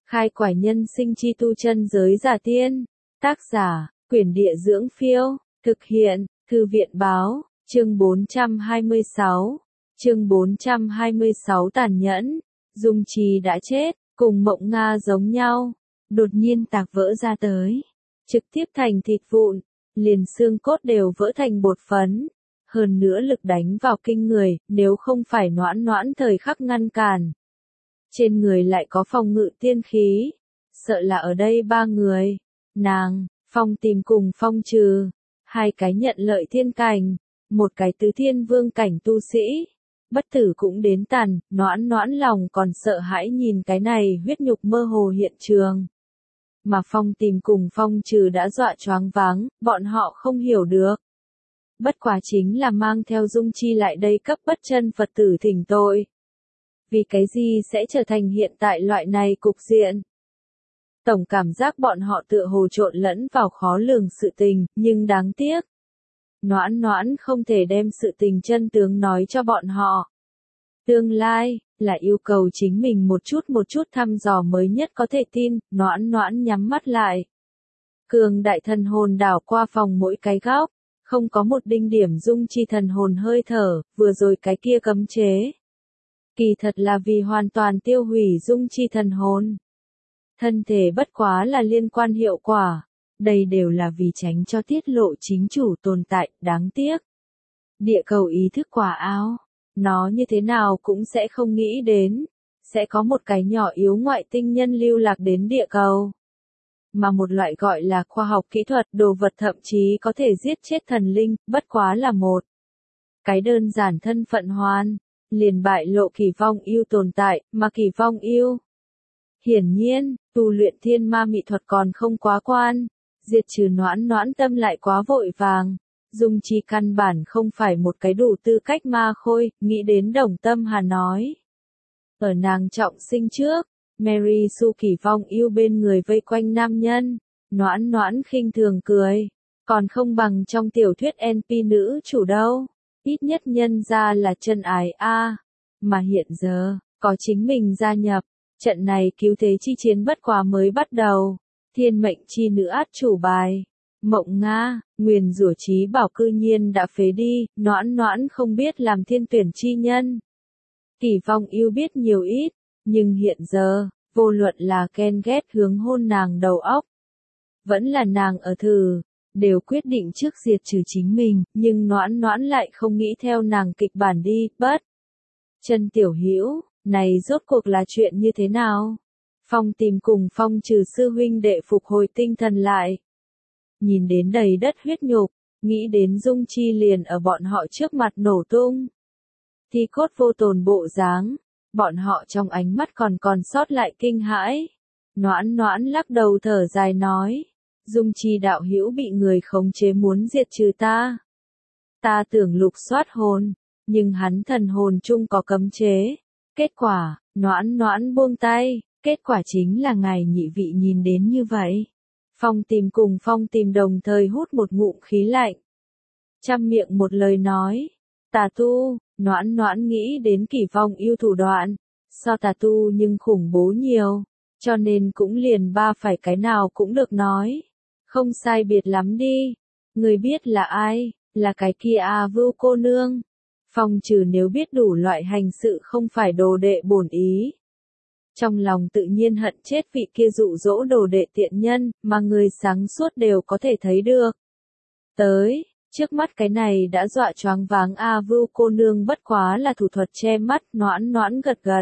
Khai quải nhân sinh chi tu chân giới giả tiên. Tác giả, Quyển Địa Dưỡng Phiêu. Thực hiện, Thư viện Báo. Chương 426. Chương 426 tàn nhẫn. Dung Trì đã chết, cùng Mộng Nga giống nhau. Đột nhiên tạc vỡ ra tới. Trực tiếp thành thịt vụn, liền xương cốt đều vỡ thành bột phấn. Hơn nữa lực đánh vào kinh người, nếu không phải Noãn Noãn thời khắc ngăn cản. Trên người lại có phòng ngự tiên khí. Sợ là ở đây ba người. Nàng, Phong Tìm cùng Phong Trừ. Hai cái nhận lợi thiên cảnh. Một cái tứ thiên vương cảnh tu sĩ. Bất tử cũng đến tàn, Noãn Noãn lòng còn sợ hãi nhìn cái này huyết nhục mơ hồ hiện trường. Mà Phong Tìm cùng Phong Trừ đã dọa choáng váng, bọn họ không hiểu được. Bất quá chính là mang theo Dung Chi lại đây cấp bất chân Phật tử thỉnh tội. Vì cái gì sẽ trở thành hiện tại loại này cục diện? Tổng cảm giác bọn họ tựa hồ trộn lẫn vào khó lường sự tình, nhưng đáng tiếc. Noãn Noãn không thể đem sự tình chân tướng nói cho bọn họ. Tương lai, là yêu cầu chính mình một chút thăm dò mới nhất có thể tin, Noãn Noãn nhắm mắt lại. Cường đại thần hồn đảo qua phòng mỗi cái góc, không có một đinh điểm Dung Chi thần hồn hơi thở, vừa rồi cái kia cấm chế. Kỳ thật là vì hoàn toàn tiêu hủy Dung Chi thần hồn. Thân thể bất quá là liên quan hiệu quả. Đây đều là vì tránh cho tiết lộ chính chủ tồn tại, đáng tiếc. Địa cầu ý thức quả áo. Nó như thế nào cũng sẽ không nghĩ đến. Sẽ có một cái nhỏ yếu ngoại tinh nhân lưu lạc đến địa cầu. Mà một loại gọi là khoa học kỹ thuật đồ vật thậm chí có thể giết chết thần linh, bất quá là một. Cái đơn giản thân phận hoàn. Liền bại lộ Kỳ Vong Yêu tồn tại, mà Kỳ Vong Yêu. Hiển nhiên, tu luyện thiên ma mị thuật còn không quá quan. Diệt trừ Noãn Noãn tâm lại quá vội vàng. Dung Chi căn bản không phải một cái đủ tư cách ma khôi, nghĩ đến Đồng Tâm Hà nói. Ở nàng trọng sinh trước, Mary Sue Kỳ Vong Yêu bên người vây quanh nam nhân. Noãn Noãn khinh thường cười. Còn không bằng trong tiểu thuyết NP nữ chủ đâu. Ít nhất nhân ra là chân ái a. Mà hiện giờ, có chính mình gia nhập. Trận này cứu thế chi chiến bất quá mới bắt đầu. Thiên mệnh chi nữ át chủ bài. Mộng Nga, nguyền rủa trí bảo cư nhiên đã phế đi, Noãn Noãn không biết làm thiên tuyển chi nhân. Kỳ Vong Yêu biết nhiều ít, nhưng hiện giờ, vô luận là ghen ghét hướng hôn nàng đầu óc. Vẫn là nàng ở thử, đều quyết định trước diệt trừ chính mình, nhưng Noãn Noãn lại không nghĩ theo nàng kịch bản đi, bất. Chân Tiểu Hữu, này rốt cuộc là chuyện như thế nào? Phong Tìm cùng Phong Trừ sư huynh đệ phục hồi tinh thần lại. Nhìn đến đầy đất huyết nhục, nghĩ đến Dung Chi liền ở bọn họ trước mặt nổ tung. Thi cốt vô tồn bộ dáng, bọn họ trong ánh mắt còn sót lại kinh hãi. Noãn Noãn lắc đầu thở dài nói, Dung Chi đạo hữu bị người khống chế muốn diệt trừ ta. Ta tưởng lục soát hồn, nhưng hắn thần hồn chung có cấm chế. Kết quả, Noãn Noãn buông tay. Kết quả chính là ngài nhị vị nhìn đến như vậy. Phong Tìm cùng Phong Tìm đồng thời hút một ngụm khí lạnh. Trăm miệng một lời nói. Tà tu, Noãn Noãn nghĩ đến Kỳ Vong Yêu thủ đoạn. So tà tu nhưng khủng bố nhiều. Cho nên cũng liền ba phải cái nào cũng được nói. Không sai biệt lắm đi. Người biết là ai, là cái kia Vưu cô nương. Phong Trừ nếu biết đủ loại hành sự không phải đồ đệ bổn ý. Trong lòng tự nhiên hận chết vị kia dụ dỗ đồ đệ tiện nhân, mà người sáng suốt đều có thể thấy được. Tới, trước mắt cái này đã dọa choáng váng Vưu cô nương bất quá là thủ thuật che mắt, Noãn Noãn gật gật.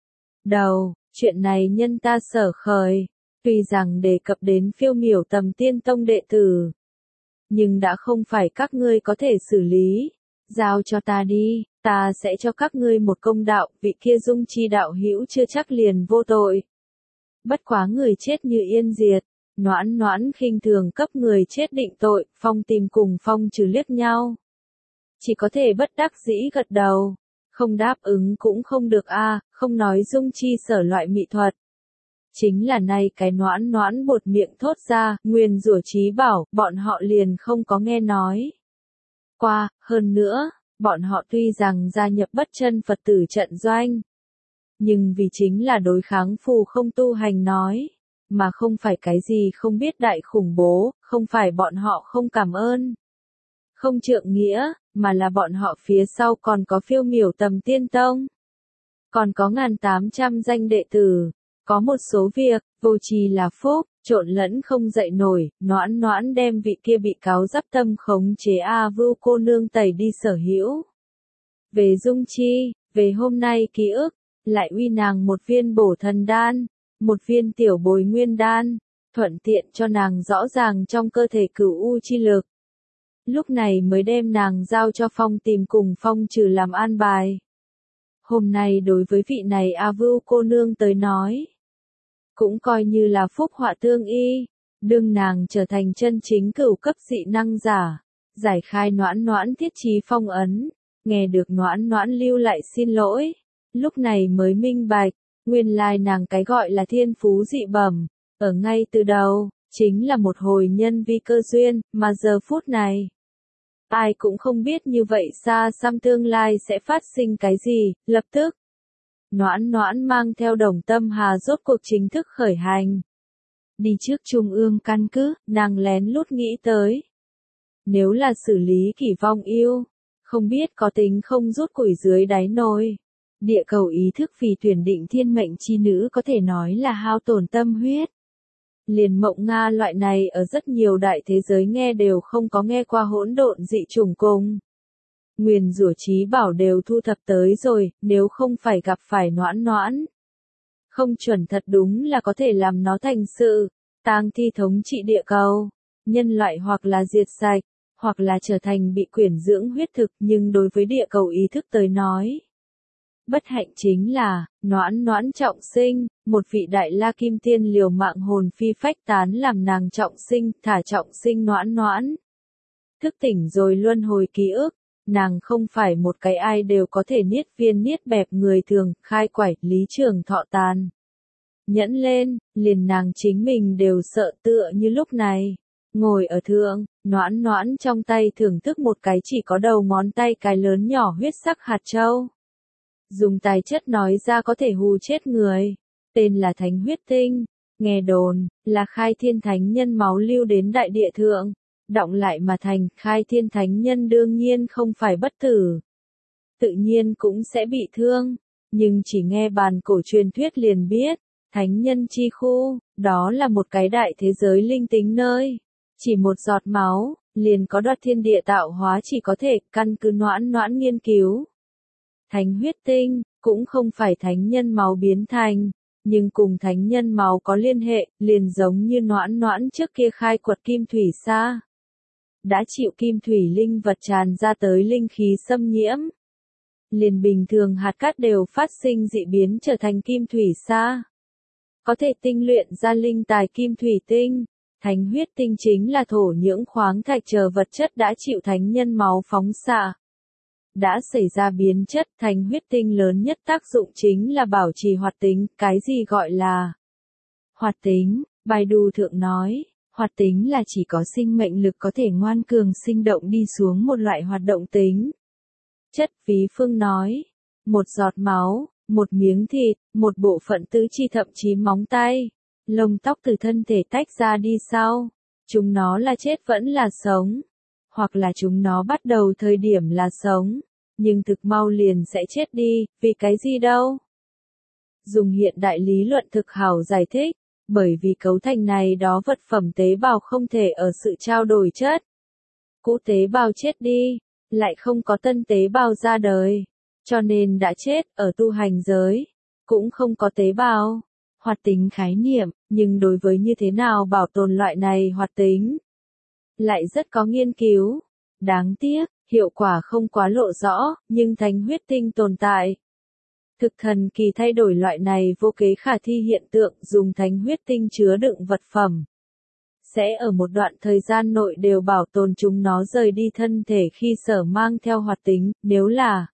Đầu, chuyện này nhân ta sở khởi, tuy rằng đề cập đến phiêu miểu tầm tiên tông đệ tử. Nhưng đã không phải các ngươi có thể xử lý. Giao cho ta đi, ta sẽ cho các ngươi một công đạo, vị kia Dung Chi đạo hữu chưa chắc liền vô tội. Bất quá người chết như yên diệt, Noãn Noãn khinh thường cấp người chết định tội, Phong Tìm cùng Phong Trừ liếc nhau. Chỉ có thể bất đắc dĩ gật đầu, không đáp ứng cũng không được không nói Dung Chi sở loại mỹ thuật. Chính là nay cái Noãn Noãn bột miệng thốt ra, nguyền rủa trí bảo, bọn họ liền không có nghe nói. Qua, hơn nữa, bọn họ tuy rằng gia nhập bất chân Phật tử trận doanh. nhưng vì chính là đối kháng phù không tu hành nói, mà không phải cái gì không biết đại khủng bố, không phải bọn họ không cảm ơn, không trượng nghĩa, mà là bọn họ phía sau còn có phiêu miểu tầm tiên tông. Còn có 1.800 danh đệ tử, có một số việc, vô trì là phúc, trộn lẫn không dậy nổi, Noãn Noãn đem vị kia bị cáo giáp tâm khống chế A Vưu cô nương tẩy đi sở hữu. Về Dung Chi, về hôm nay ký ức, lại uy nàng một viên bổ thần đan, một viên tiểu bồi nguyên đan, thuận tiện cho nàng rõ ràng trong cơ thể cửu u chi lực. Lúc này mới đem nàng giao cho Phong tìm cùng Phong trừ làm an bài. Hôm nay đối với vị này A Vưu cô nương tới nói, cũng coi như là phúc họa tương y, đương nàng trở thành chân chính cửu cấp dị năng giả, giải khai Noãn Noãn thiết trí phong ấn, nghe được Noãn Noãn lưu lại xin lỗi, lúc này mới minh bạch, nguyên lai nàng cái gọi là thiên phú dị bẩm, ở ngay từ đầu, chính là một hồi nhân vi cơ duyên, mà giờ phút này, ai cũng không biết như vậy xa xăm tương lai sẽ phát sinh cái gì, lập tức. Noãn Noãn mang theo Đồng Tâm Hà rốt cuộc chính thức khởi hành. Đi trước Trung ương căn cứ, nàng lén lút nghĩ tới. Nếu là xử lý Kỷ Vong yêu, không biết có tính không rút củi dưới đáy nồi. Địa cầu ý thức vì tuyển định thiên mệnh chi nữ có thể nói là hao tổn tâm huyết. Liền Mộng Nga loại này ở rất nhiều đại thế giới nghe đều không có nghe qua hỗn độn dị chủng cùng. Nguyền rủa trí bảo đều thu thập tới rồi, nếu không phải gặp phải Noãn Noãn. Không chuẩn thật đúng là có thể làm nó thành sự, tang thi thống trị địa cầu, nhân loại hoặc là diệt sạch, hoặc là trở thành bị quyển dưỡng huyết thực, nhưng đối với địa cầu ý thức tới nói. Bất hạnh chính là, Noãn Noãn trọng sinh, một vị đại la kim tiên liều mạng hồn phi phách tán làm nàng trọng sinh, thả trọng sinh Noãn Noãn. Thức tỉnh rồi luân hồi ký ức, nàng không phải một cái ai đều có thể niết viên niết bẹp người thường, khai quải, lý trường thọ tàn. Nhẫn lên, liền nàng chính mình đều sợ tựa như lúc này. Ngồi ở thượng, Noãn Noãn trong tay thưởng thức một cái chỉ có đầu ngón tay cái lớn nhỏ huyết sắc hạt châu. Dùng tài chất nói ra có thể hù chết người. Tên là Thánh Huyết Tinh. Nghe đồn, là khai thiên thánh nhân máu lưu đến đại địa thượng. Đọng lại mà thành, khai thiên thánh nhân đương nhiên không phải bất tử. Tự nhiên cũng sẽ bị thương. Nhưng chỉ nghe bàn cổ truyền thuyết liền biết, thánh nhân chi khu, đó là một cái đại thế giới linh tính nơi. Chỉ một giọt máu, liền có đoạt thiên địa tạo hóa chỉ có thể, căn cứ Noãn Noãn nghiên cứu. Thánh huyết tinh, cũng không phải thánh nhân máu biến thành, nhưng cùng thánh nhân máu có liên hệ, liền giống như Noãn Noãn trước kia khai quật kim thủy sa. Đã chịu kim thủy linh vật tràn ra tới linh khí xâm nhiễm. Liền bình thường hạt cát đều phát sinh dị biến trở thành kim thủy sa. Có thể tinh luyện ra linh tài kim thủy tinh. Thánh huyết tinh chính là thổ nhưỡng khoáng thạch chờ vật chất đã chịu thánh nhân máu phóng xạ. Đã xảy ra biến chất, thánh huyết tinh lớn nhất tác dụng chính là bảo trì hoạt tính, cái gì gọi là hoạt tính, Baidu thượng nói, hoạt tính là chỉ có sinh mệnh lực có thể ngoan cường sinh động đi xuống một loại hoạt động tính. Chất Phí Phương nói, một giọt máu, một miếng thịt, một bộ phận tứ chi thậm chí móng tay, lông tóc từ thân thể tách ra đi sau, chúng nó là chết vẫn là sống, hoặc là chúng nó bắt đầu thời điểm là sống, nhưng thực mau liền sẽ chết đi, vì cái gì đâu? Dùng hiện đại lý luận thực hảo giải thích, bởi vì cấu thành này đó vật phẩm tế bào không thể ở sự trao đổi chất. Cũ tế bào chết đi, lại không có tân tế bào ra đời, cho nên đã chết, ở tu hành giới, cũng không có tế bào. Hoạt tính khái niệm, nhưng đối với như thế nào bảo tồn loại này hoạt tính, lại rất có nghiên cứu. Đáng tiếc, hiệu quả không quá lộ rõ, nhưng thánh huyết tinh tồn tại. Thực thần kỳ thay đổi loại này vô kế khả thi hiện tượng, dùng thánh huyết tinh chứa đựng vật phẩm. Sẽ ở một đoạn thời gian nội đều bảo tồn chúng nó rời đi thân thể khi sở mang theo hoạt tính, nếu là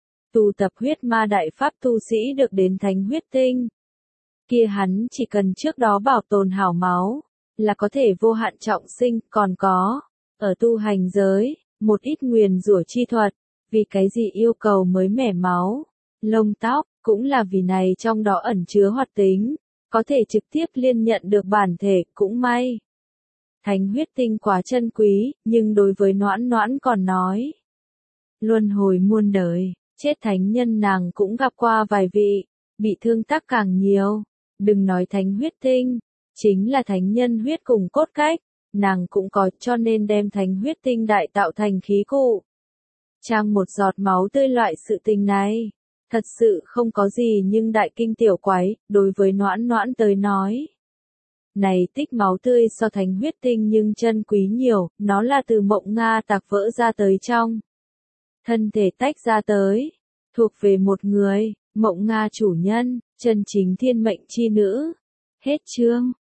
tu tập huyết ma đại pháp tu sĩ được đến thánh huyết tinh. Kia hắn chỉ cần trước đó bảo tồn hảo máu, là có thể vô hạn trọng sinh, còn có, ở tu hành giới, một ít nguyền rủa chi thuật, vì cái gì yêu cầu mới mẻ máu, lông tóc, cũng là vì này trong đó ẩn chứa hoạt tính, có thể trực tiếp liên nhận được bản thể, cũng may. Thánh huyết tinh quá chân quý, nhưng đối với Noãn Noãn còn nói. Luân hồi muôn đời, chết thánh nhân nàng cũng gặp qua vài vị, bị thương tắc càng nhiều. Đừng nói thánh huyết tinh, chính là thánh nhân huyết cùng cốt cách, nàng cũng có, cho nên đem thánh huyết tinh đại tạo thành khí cụ. Trang một giọt máu tươi loại sự tình này, thật sự không có gì, nhưng đại kinh tiểu quái, đối với Noãn Noãn tới nói. Này tích máu tươi so thánh huyết tinh nhưng chân quý nhiều, nó là từ mộng Nga tạc vỡ ra tới trong. Thân thể tách ra tới, thuộc về một người, mộng Nga chủ nhân, chân chính thiên mệnh chi nữ. Hết chương.